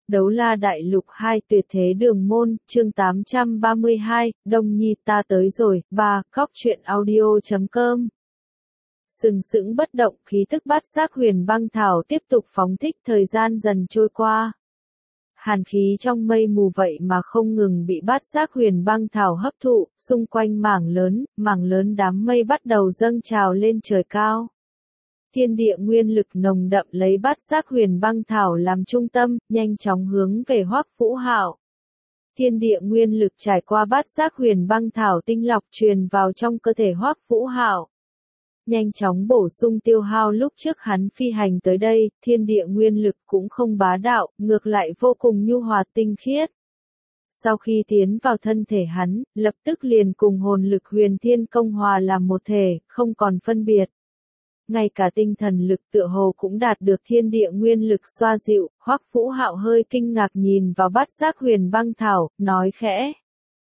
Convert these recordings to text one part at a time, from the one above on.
Đấu La Đại Lục 2 Tuyệt Thế Đường Môn, chương 832, Đông Nhi ta tới rồi, 3, Cóc truyện audio.com. Sừng sững bất động, khí tức bát giác huyền băng thảo tiếp tục phóng thích, thời gian dần trôi qua. Hàn khí trong mây mù vậy mà không ngừng bị bát giác huyền băng thảo hấp thụ, xung quanh mảng lớn đám mây bắt đầu dâng trào lên trời cao. Thiên địa nguyên lực nồng đậm lấy bát giác huyền băng thảo làm trung tâm, nhanh chóng hướng về Hoắc Vũ Hạo. Thiên địa nguyên lực trải qua bát giác huyền băng thảo tinh lọc truyền vào trong cơ thể Hoắc Vũ Hạo. Nhanh chóng bổ sung tiêu hao lúc trước hắn phi hành tới đây, thiên địa nguyên lực cũng không bá đạo, ngược lại vô cùng nhu hòa tinh khiết. Sau khi tiến vào thân thể hắn, lập tức liền cùng hồn lực huyền thiên công hòa làm một thể, không còn phân biệt. Ngay cả tinh thần lực tựa hồ cũng đạt được thiên địa nguyên lực xoa dịu, Hoắc Vũ Hạo hơi kinh ngạc nhìn vào bát giác huyền băng thảo, nói khẽ.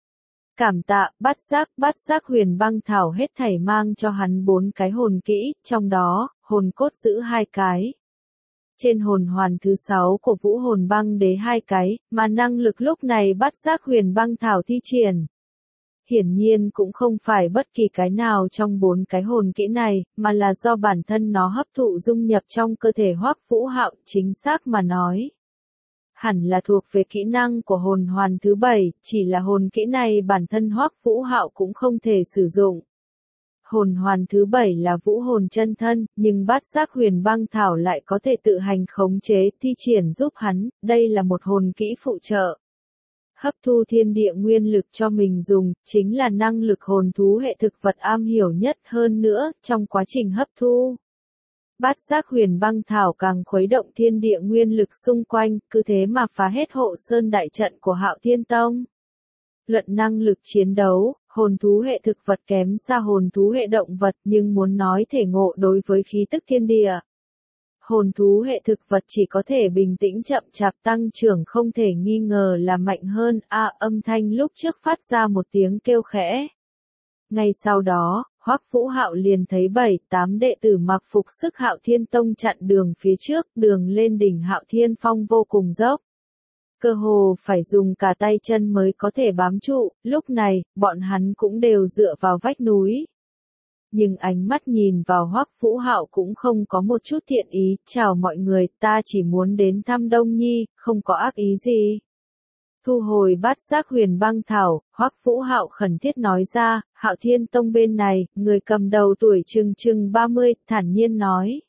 Cảm tạ, bát giác huyền băng thảo hết thảy mang cho hắn 4 cái hồn kỹ, trong đó, hồn cốt giữ 2 cái. Trên hồn hoàn thứ 6 của Vũ Hồn Băng Đế 2 cái, mà năng lực lúc này bát giác huyền băng thảo thi triển. Hiển nhiên cũng không phải bất kỳ cái nào trong 4 cái hồn kỹ này, mà là do bản thân nó hấp thụ dung nhập trong cơ thể Hoắc Vũ Hạo, chính xác mà nói. Hẳn là thuộc về kỹ năng của hồn hoàn thứ 7, chỉ là hồn kỹ này bản thân Hoắc Vũ Hạo cũng không thể sử dụng. Hồn hoàn thứ 7 là vũ hồn chân thân, nhưng bát giác huyền băng thảo lại có thể tự hành khống chế, thi triển giúp hắn, đây là một hồn kỹ phụ trợ. Hấp thu thiên địa nguyên lực cho mình dùng, chính là năng lực hồn thú hệ thực vật am hiểu nhất, hơn nữa, trong quá trình hấp thu. Bát giác huyền băng thảo càng khuấy động thiên địa nguyên lực xung quanh, cứ thế mà phá hết hộ sơn đại trận của Hạo Thiên Tông. Luận năng lực chiến đấu, hồn thú hệ thực vật kém xa hồn thú hệ động vật, nhưng muốn nói thể ngộ đối với khí tức thiên địa. Hồn thú hệ thực vật chỉ có thể bình tĩnh chậm chạp tăng trưởng, không thể nghi ngờ là mạnh hơn. Âm thanh lúc trước phát ra một tiếng kêu khẽ. Ngay sau đó, Hoắc Vũ Hạo liền thấy 7-8 đệ tử mặc phục sức Hạo Thiên Tông chặn đường phía trước, đường lên đỉnh Hạo Thiên Phong vô cùng dốc. Cơ hồ phải dùng cả tay chân mới có thể bám trụ, lúc này, bọn hắn cũng đều dựa vào vách núi. Nhưng ánh mắt nhìn vào Hoắc Vũ Hạo cũng không có một chút thiện ý, chào mọi người, ta chỉ muốn đến thăm Đông Nhi, không có ác ý gì. Thu hồi bát giác huyền băng thảo, Hoắc Vũ Hạo khẩn thiết nói ra, Hạo Thiên Tông bên này, người cầm đầu tuổi chừng 30, thản nhiên nói.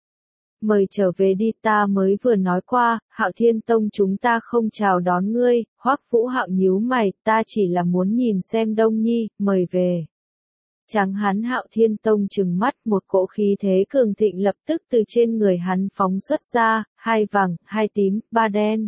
Mời trở về đi, ta mới vừa nói qua, Hạo Thiên Tông chúng ta không chào đón ngươi. Hoắc Vũ Hạo nhíu mày, ta chỉ là muốn nhìn xem Đông Nhi, mời về. Tráng hán Hạo Thiên Tông trừng mắt, một cỗ khí thế cường thịnh lập tức từ trên người hắn phóng xuất ra, 2 vàng, 2 tím, 3 đen.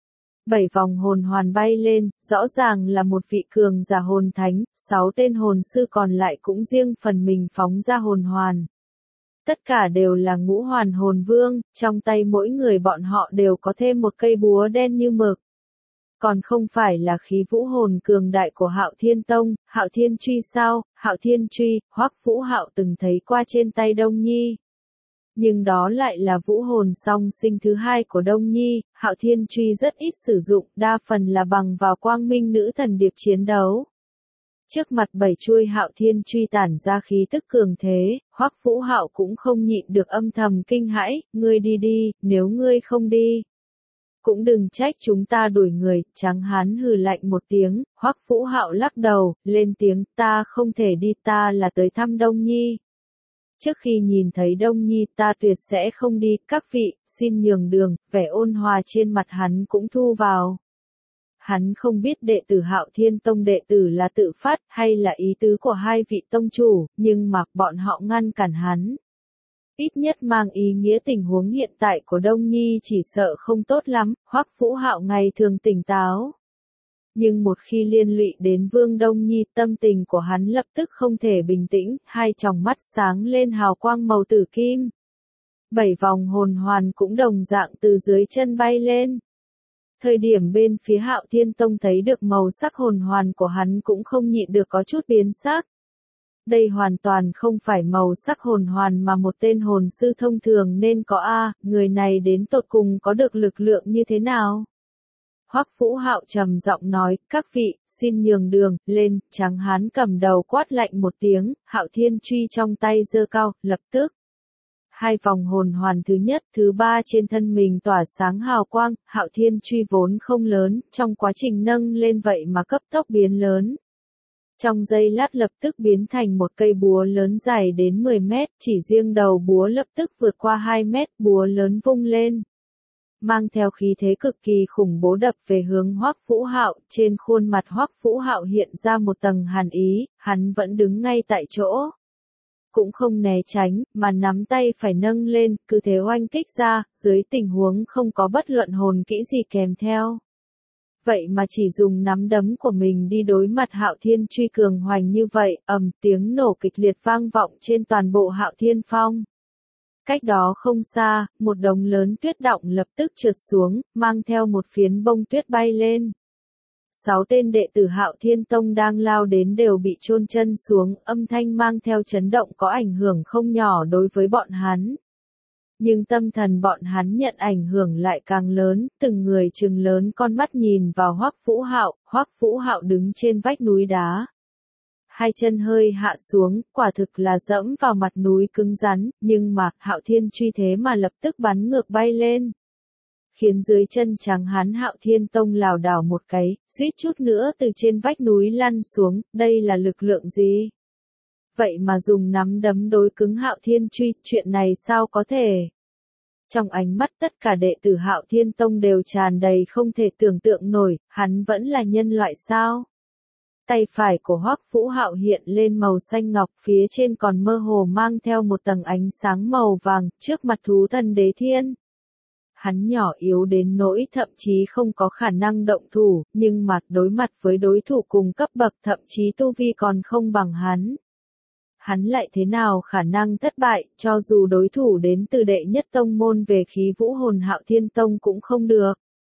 7 vòng hồn hoàn bay lên, rõ ràng là một vị cường giả hồn thánh, 6 tên hồn sư còn lại cũng riêng phần mình phóng ra hồn hoàn. Tất cả đều là ngũ hoàn hồn vương, trong tay mỗi người bọn họ đều có thêm một cây búa đen như mực. Còn không phải là khí vũ hồn cường đại của Hạo Thiên Tông, Hạo Thiên Truy sao? Hạo Thiên Truy, Hoắc Vũ Hạo từng thấy qua trên tay Đông Nhi. Nhưng đó lại là vũ hồn song sinh thứ 2 của Đông Nhi, Hạo Thiên Truy rất ít sử dụng, đa phần là bằng vào quang minh nữ thần điệp chiến đấu. Trước mặt 7 chuôi Hạo Thiên Truy tản ra khí tức cường thế, Hoắc Vũ Hạo cũng không nhịn được âm thầm kinh hãi, ngươi đi đi, nếu ngươi không đi. Cũng đừng trách chúng ta đuổi người, tráng hán hừ lạnh một tiếng, Hoắc Vũ Hạo lắc đầu, lên tiếng, ta không thể đi, ta là tới thăm Đông Nhi. Trước khi nhìn thấy Đông Nhi ta tuyệt sẽ không đi, các vị, xin nhường đường, vẻ ôn hòa trên mặt hắn cũng thu vào. Hắn không biết đệ tử Hạo Thiên Tông đệ tử là tự phát hay là ý tứ của 2 vị tông chủ, nhưng mà bọn họ ngăn cản hắn. Ít nhất mang ý nghĩa tình huống hiện tại của Đông Nhi chỉ sợ không tốt lắm, Hoắc Vũ Hạo ngày thường tỉnh táo. Nhưng một khi liên lụy đến Vương Đông Nhi, tâm tình của hắn lập tức không thể bình tĩnh, 2 tròng mắt sáng lên hào quang màu tử kim. 7 vòng hồn hoàn cũng đồng dạng từ dưới chân bay lên. Thời điểm bên phía Hạo Thiên Tông thấy được màu sắc hồn hoàn của hắn cũng không nhịn được có chút biến sắc. Đây hoàn toàn không phải màu sắc hồn hoàn mà một tên hồn sư thông thường nên có người này đến tột cùng có được lực lượng như thế nào? Hoắc Vũ Hạo trầm giọng nói, các vị, xin nhường đường, lên, Tráng Hán cầm đầu quát lạnh một tiếng, Hạo Thiên truy trong tay giơ cao, lập tức. Hai vòng hồn hoàn thứ nhất, thứ ba trên thân mình tỏa sáng hào quang, Hạo Thiên truy vốn không lớn, trong quá trình nâng lên vậy mà cấp tốc biến lớn. Trong giây lát lập tức biến thành một cây búa lớn dài đến 10 mét, chỉ riêng đầu búa lập tức vượt qua 2 mét, búa lớn vung lên. Mang theo khí thế cực kỳ khủng bố đập về hướng Hoắc Vũ Hạo, trên khuôn mặt Hoắc Vũ Hạo hiện ra một tầng hàn ý, hắn vẫn đứng ngay tại chỗ. Cũng không né tránh, mà nắm tay phải nâng lên, cứ thế oanh kích ra, dưới tình huống không có bất luận hồn kỹ gì kèm theo. Vậy mà chỉ dùng nắm đấm của mình đi đối mặt Hạo Thiên truy cường hoành như vậy, tiếng nổ kịch liệt vang vọng trên toàn bộ Hạo Thiên Phong. Cách đó không xa, một đống lớn tuyết đọng lập tức trượt xuống, mang theo một phiến bông tuyết bay lên. 6 tên đệ tử Hạo Thiên Tông đang lao đến đều bị chôn chân xuống, âm thanh mang theo chấn động có ảnh hưởng không nhỏ đối với bọn hắn. Nhưng tâm thần bọn hắn nhận ảnh hưởng lại càng lớn, từng người trừng lớn con mắt nhìn vào Hoắc Vũ Hạo đứng trên vách núi đá. Hai chân hơi hạ xuống, quả thực là dẫm vào mặt núi cứng rắn, nhưng mà, Hạo Thiên truy thế mà lập tức bắn ngược bay lên. Khiến dưới chân Tráng Hán Hạo Thiên Tông lảo đảo một cái, suýt chút nữa từ trên vách núi lăn xuống, đây là lực lượng gì? Vậy mà dùng nắm đấm đối cứng Hạo Thiên truy, chuyện này sao có thể? Trong ánh mắt tất cả đệ tử Hạo Thiên Tông đều tràn đầy không thể tưởng tượng nổi, hắn vẫn là nhân loại sao? Tay phải của Hoắc Vũ Hạo hiện lên màu xanh ngọc, phía trên còn mơ hồ mang theo một tầng ánh sáng màu vàng, trước mặt thú thần Đế Thiên. Hắn nhỏ yếu đến nỗi thậm chí không có khả năng động thủ, nhưng mà đối mặt với đối thủ cùng cấp bậc thậm chí tu vi còn không bằng hắn. Hắn lại thế nào khả năng thất bại, cho dù đối thủ đến từ đệ nhất tông môn về khí vũ hồn Hạo Thiên Tông cũng không được.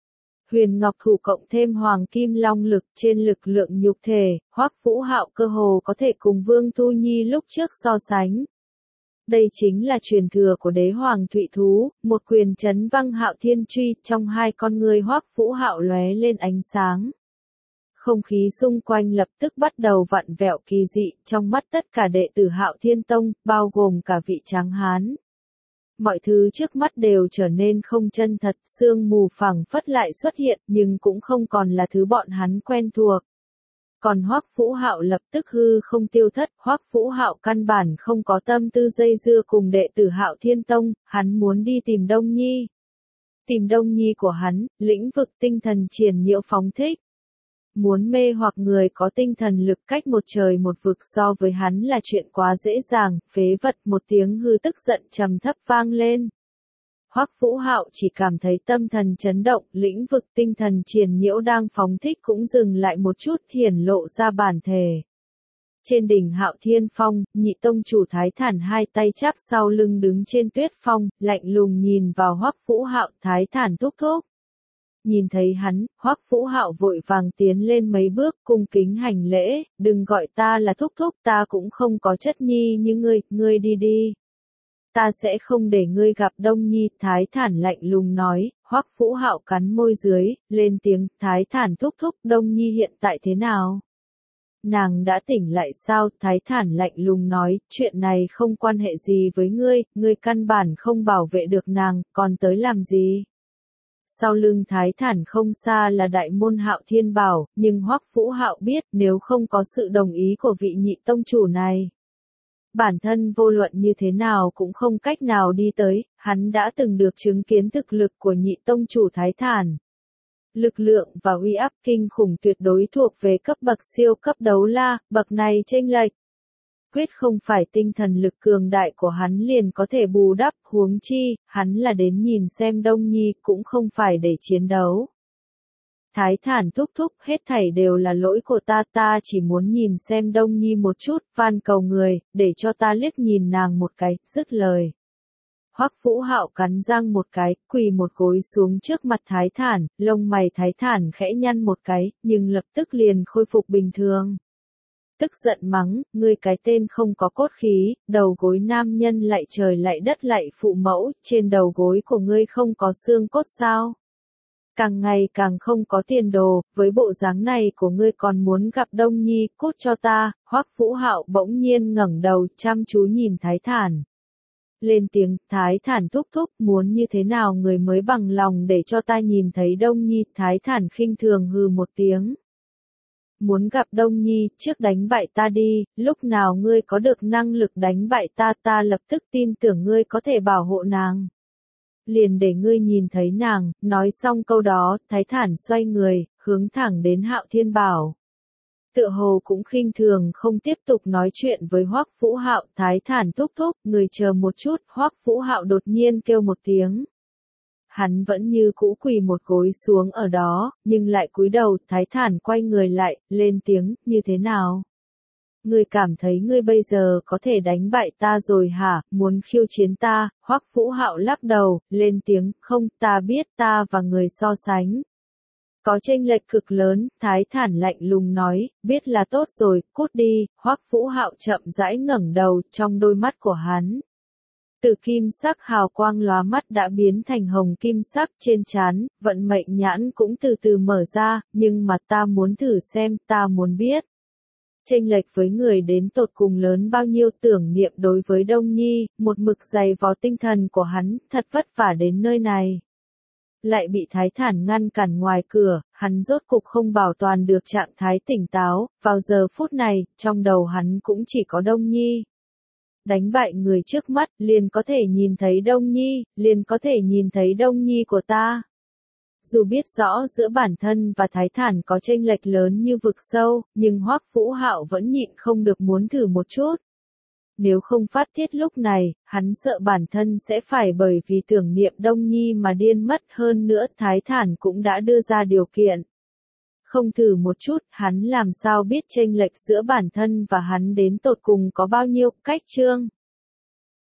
Huyền Ngọc Thủ cộng thêm Hoàng Kim Long lực trên lực lượng nhục thể, Hoắc Vũ Hạo cơ hồ có thể cùng Vương Tu Nhi lúc trước so sánh. Đây chính là truyền thừa của đế hoàng Thụy Thú, một quyền chấn văng Hạo Thiên truy, trong hai con người Hoắc Vũ Hạo lóe lên ánh sáng. Không khí xung quanh lập tức bắt đầu vặn vẹo kỳ dị, trong mắt tất cả đệ tử Hạo Thiên Tông, bao gồm cả vị Tráng Hán. Mọi thứ trước mắt đều trở nên không chân thật, sương mù phảng phất lại xuất hiện, nhưng cũng không còn là thứ bọn hắn quen thuộc. Còn Hoắc Vũ Hạo lập tức hư không tiêu thất, Hoắc Vũ Hạo căn bản không có tâm tư dây dưa cùng đệ tử Hạo Thiên Tông, hắn muốn đi tìm Đông Nhi. Tìm Đông Nhi của hắn, lĩnh vực tinh thần triền nhiễu phóng thích. Muốn mê hoặc người có tinh thần lực cách một trời một vực so với hắn là chuyện quá dễ dàng, phế vật, một tiếng hư tức giận trầm thấp vang lên. Hoắc Vũ Hạo chỉ cảm thấy tâm thần chấn động, lĩnh vực tinh thần triền nhiễu đang phóng thích cũng dừng lại một chút, hiển lộ ra bản thể. Trên đỉnh Hạo Thiên Phong, nhị tông chủ Thái Thản hai tay chắp sau lưng đứng trên tuyết phong, lạnh lùng nhìn vào Hoắc Vũ Hạo, Thái Thản thúc thúc. Nhìn thấy hắn, Hoắc Vũ Hạo vội vàng tiến lên mấy bước, cung kính hành lễ, đừng gọi ta là thúc thúc, ta cũng không có chất nhi như ngươi đi đi. Ta sẽ không để ngươi gặp Đông Nhi, Thái Thản lạnh lùng nói, Hoắc Vũ Hạo cắn môi dưới, lên tiếng, Thái Thản thúc thúc, Đông Nhi hiện tại thế nào? Nàng đã tỉnh lại sao? Thái Thản lạnh lùng nói, chuyện này không quan hệ gì với ngươi căn bản không bảo vệ được nàng, còn tới làm gì? Sau lưng Thái Thản không xa là đại môn Hạo Thiên Bảo, nhưng Hoắc Vũ Hạo biết nếu không có sự đồng ý của vị nhị tông chủ này. Bản thân vô luận như thế nào cũng không cách nào đi tới, hắn đã từng được chứng kiến thực lực của nhị tông chủ Thái Thản. Lực lượng và uy áp kinh khủng tuyệt đối thuộc về cấp bậc siêu cấp đấu la, bậc này chênh lệch. Quyết không phải tinh thần lực cường đại của hắn liền có thể bù đắp, huống chi, hắn là đến nhìn xem Đông Nhi, cũng không phải để chiến đấu. Thái Thản thúc thúc, hết thảy đều là lỗi của ta chỉ muốn nhìn xem Đông Nhi một chút, van cầu người, để cho ta liếc nhìn nàng một cái, dứt lời. Hoắc Vũ Hạo cắn răng một cái, quỳ một gối xuống trước mặt Thái Thản, lông mày Thái Thản khẽ nhăn một cái, nhưng lập tức liền khôi phục bình thường. Tức giận mắng, ngươi cái tên không có cốt khí, đầu gối nam nhân lại trời lại đất lại phụ mẫu, trên đầu gối của ngươi không có xương cốt sao? càng ngày càng không có tiền đồ, với bộ dáng này của ngươi còn muốn gặp Đông Nhi, cút cho ta. Hoắc Vũ Hạo bỗng nhiên ngẩng đầu, chăm chú nhìn Thái Thản. Lên tiếng, Thái Thản thúc thúc, muốn như thế nào người mới bằng lòng để cho ta nhìn thấy Đông Nhi. Thái Thản khinh thường hừ một tiếng. Muốn gặp Đông Nhi, trước đánh bại ta đi, lúc nào ngươi có được năng lực đánh bại ta, ta lập tức tin tưởng ngươi có thể bảo hộ nàng. Liền để ngươi nhìn thấy nàng. Nói xong câu đó, Thái Thản xoay người, hướng thẳng đến Hạo Thiên Bảo. Tựa hồ cũng khinh thường không tiếp tục nói chuyện với Hoắc Vũ Hạo. Thái Thản thúc thúc, người chờ một chút. Hoắc Vũ Hạo đột nhiên kêu một tiếng. Hắn vẫn như cũ quỳ một gối xuống ở đó, nhưng lại cúi đầu. Thái Thản quay người lại, lên tiếng, như thế nào? Ngươi cảm thấy ngươi bây giờ có thể đánh bại ta rồi hả, muốn khiêu chiến ta? Hoắc Vũ Hạo lắc đầu, lên tiếng, không, ta biết ta và người so sánh. Có chênh lệch cực lớn. Thái Thản lạnh lùng nói, biết là tốt rồi, cút đi. Hoắc Vũ Hạo chậm rãi ngẩng đầu, trong đôi mắt của hắn. Từ kim sắc hào quang lóa mắt đã biến thành hồng kim sắc trên trán, vận mệnh nhãn cũng từ từ mở ra, nhưng mà ta muốn thử xem, ta muốn biết. Chênh lệch với người đến tột cùng lớn bao nhiêu. Tưởng niệm đối với Đông Nhi, một mực dày vò tinh thần của hắn, thật vất vả đến nơi này. Lại bị Thái Thản ngăn cản ngoài cửa, hắn rốt cục không bảo toàn được trạng thái tỉnh táo, vào giờ phút này, trong đầu hắn cũng chỉ có Đông Nhi. Đánh bại người trước mắt, liền có thể nhìn thấy Đông Nhi, liền có thể nhìn thấy Đông Nhi của ta. Dù biết rõ giữa bản thân và Thái Thản có chênh lệch lớn như vực sâu, nhưng Hoắc Vũ Hạo vẫn nhịn không được muốn thử một chút. Nếu không phát thiết lúc này, hắn sợ bản thân sẽ phải bởi vì tưởng niệm Đông Nhi mà điên mất. Hơn nữa Thái Thản cũng đã đưa ra điều kiện. Không thử một chút, hắn làm sao biết chênh lệch giữa bản thân và hắn đến tột cùng có bao nhiêu. Cách chương